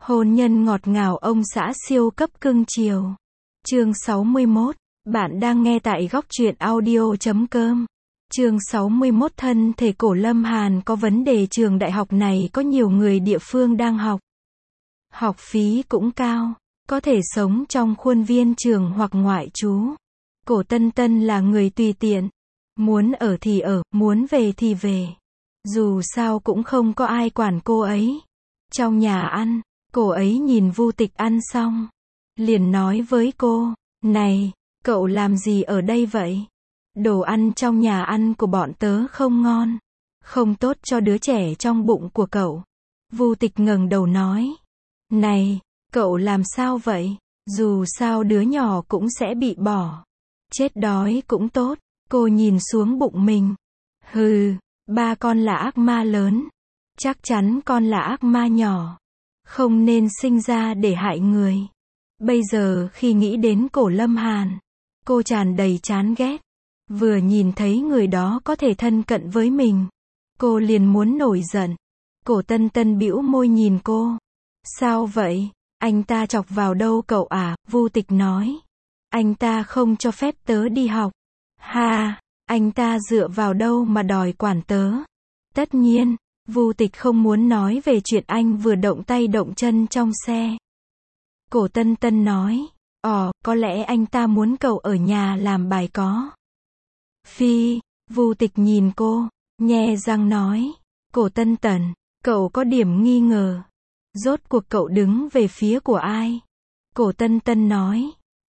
Hôn nhân ngọt ngào ông xã siêu cấp cưng chiều. Chương 61. Bạn đang nghe tại góc truyện audio.com. Chương 61. Thân thể Cổ Lâm Hàn có vấn đề. Trường đại học này có nhiều người địa phương đang học. Học phí cũng cao. Có thể sống trong khuôn viên trường hoặc ngoại trú. Cổ Tân Tân là người tùy tiện. Muốn ở thì ở, muốn về thì về. Dù sao cũng không có ai quản cô ấy. Trong nhà ăn, cô ấy nhìn Vu Tịch ăn xong, liền nói với cô, này, cậu làm gì ở đây vậy? Đồ ăn trong nhà ăn của bọn tớ không ngon, không tốt cho đứa trẻ trong bụng của cậu. Vu Tịch ngẩng đầu nói, này, cậu làm sao vậy? Dù sao đứa nhỏ cũng sẽ bị bỏ. Chết đói cũng tốt. Cô nhìn xuống bụng mình. Hừ, ba con là ác ma lớn. Chắc chắn con là ác ma nhỏ. Không nên sinh ra để hại người. Bây giờ khi nghĩ đến Cổ Lâm Hàn, cô tràn đầy chán ghét. Vừa nhìn thấy người đó có thể thân cận với mình, cô liền muốn nổi giận. Cổ Tân Tân bĩu môi nhìn cô. Sao vậy? Anh ta chọc vào đâu cậu à? Vu Tịch nói. Anh ta không cho phép tớ đi học. Ha, anh ta dựa vào đâu mà đòi quản tớ? Tất nhiên, Vu Tịch không muốn nói về chuyện anh vừa động tay động chân trong xe. Cổ Tân Tân nói, có lẽ anh ta muốn cậu ở nhà làm bài có. Phi, Vu Tịch nhìn cô, nhe răng nói, Cổ Tân Tân, cậu có điểm nghi ngờ. Rốt cuộc cậu đứng về phía của ai? Cổ Tân Tân nói,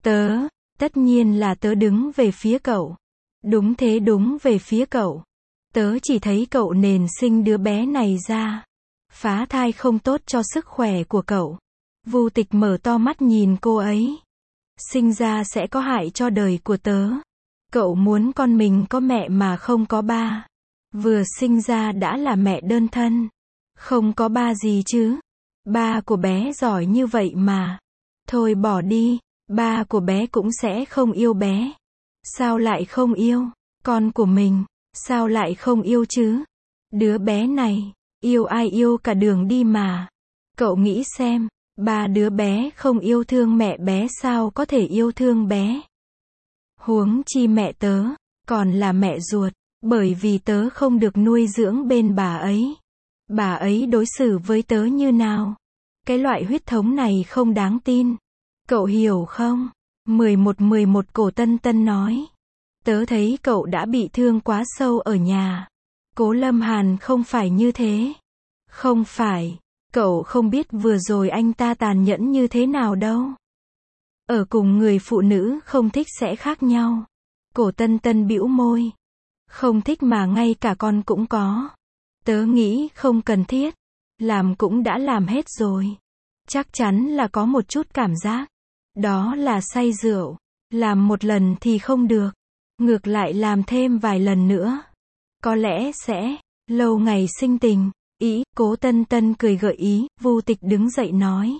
tất nhiên là tớ đứng về phía cậu. Đúng thế, đúng về phía cậu. Tớ chỉ thấy cậu nền sinh đứa bé này ra. Phá thai không tốt cho sức khỏe của cậu. Vu Tịch mở to mắt nhìn cô ấy. Sinh ra sẽ có hại cho đời của tớ. Cậu muốn con mình có mẹ mà không có ba. Vừa sinh ra đã là mẹ đơn thân. Không có ba gì chứ. Ba của bé giỏi như vậy mà. Thôi bỏ đi, ba của bé cũng sẽ không yêu bé. Sao lại không yêu? Con của mình, sao lại không yêu chứ? Đứa bé này, yêu ai yêu cả đường đi mà. Cậu nghĩ xem, ba đứa bé không yêu thương mẹ bé sao có thể yêu thương bé? Huống chi mẹ tớ, còn là mẹ ruột, bởi vì tớ không được nuôi dưỡng bên bà ấy. Bà ấy đối xử với tớ như nào? Cái loại huyết thống này không đáng tin. Cậu hiểu không? 11 Cổ Tân Tân nói. Tớ thấy cậu đã bị thương quá sâu ở nhà. Cố Lâm Hàn không phải như thế. Không phải, cậu không biết vừa rồi anh ta tàn nhẫn như thế nào đâu. Ở cùng người phụ nữ không thích sẽ khác nhau. Cổ Tân Tân bĩu môi. Không thích mà ngay cả con cũng có. Tớ nghĩ không cần thiết. Làm cũng đã làm hết rồi. Chắc chắn là có một chút cảm giác. Đó là say rượu. Làm một lần thì không được. Ngược lại làm thêm vài lần nữa. Có lẽ sẽ lâu ngày sinh tình. Cố Tân Tân cười gợi ý. Vu Tịch đứng dậy nói.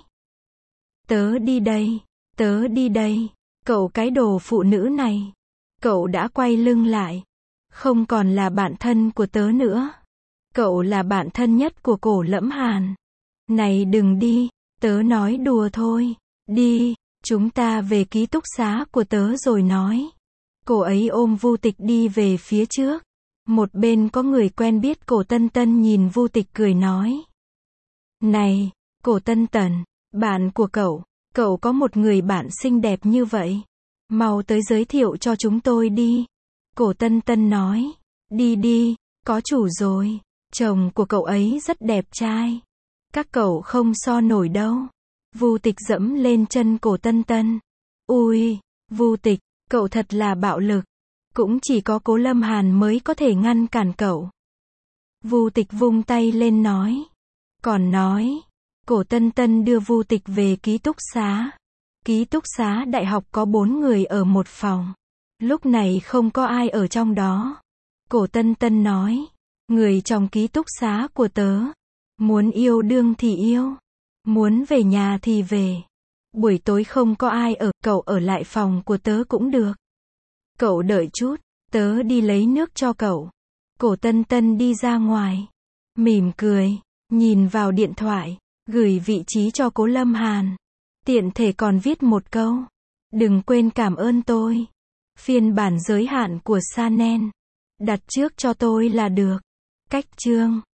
Tớ đi đây. Tớ đi đây. Cậu cái đồ phụ nữ này. Cậu đã quay lưng lại. Không còn là bạn thân của tớ nữa. Cậu là bạn thân nhất của Cổ Lâm Hàn. Này đừng đi. Tớ nói đùa thôi. Đi. Chúng ta về ký túc xá của tớ rồi nói. Cô ấy ôm Vu Tịch đi về phía trước. Một bên có người quen biết. Cổ Tân Tân nhìn Vu Tịch cười nói. Này, Cổ Tân Tân, bạn của cậu có một người bạn xinh đẹp như vậy. Mau tới giới thiệu cho chúng tôi đi. Cổ Tân Tân nói. Đi đi, có chủ rồi. Chồng của cậu ấy rất đẹp trai. Các cậu không so nổi đâu. Vu Tịch dẫm lên chân Cổ Tân Tân. Ui, Vu Tịch, cậu thật là bạo lực. Cũng chỉ có Cố Lâm Hàn mới có thể ngăn cản cậu. Vu Tịch vung tay lên nói. Còn nói. Cổ Tân Tân đưa Vu Tịch về ký túc xá. Ký túc xá đại học có 4 người ở một phòng. Lúc này không có ai ở trong đó. Cổ Tân Tân nói. Người trong ký túc xá của tớ. Muốn yêu đương thì yêu. Muốn về nhà thì về. Buổi tối không có ai ở, cậu ở lại phòng của tớ cũng được. Cậu đợi chút, tớ đi lấy nước cho cậu. Cổ Tân Tân đi ra ngoài. Mỉm cười, nhìn vào điện thoại. Gửi vị trí cho cố Lâm Hàn. Tiện thể còn viết một câu. Đừng quên cảm ơn tôi. Phiên bản giới hạn của Chanel. Đặt trước cho tôi là được. Cách chương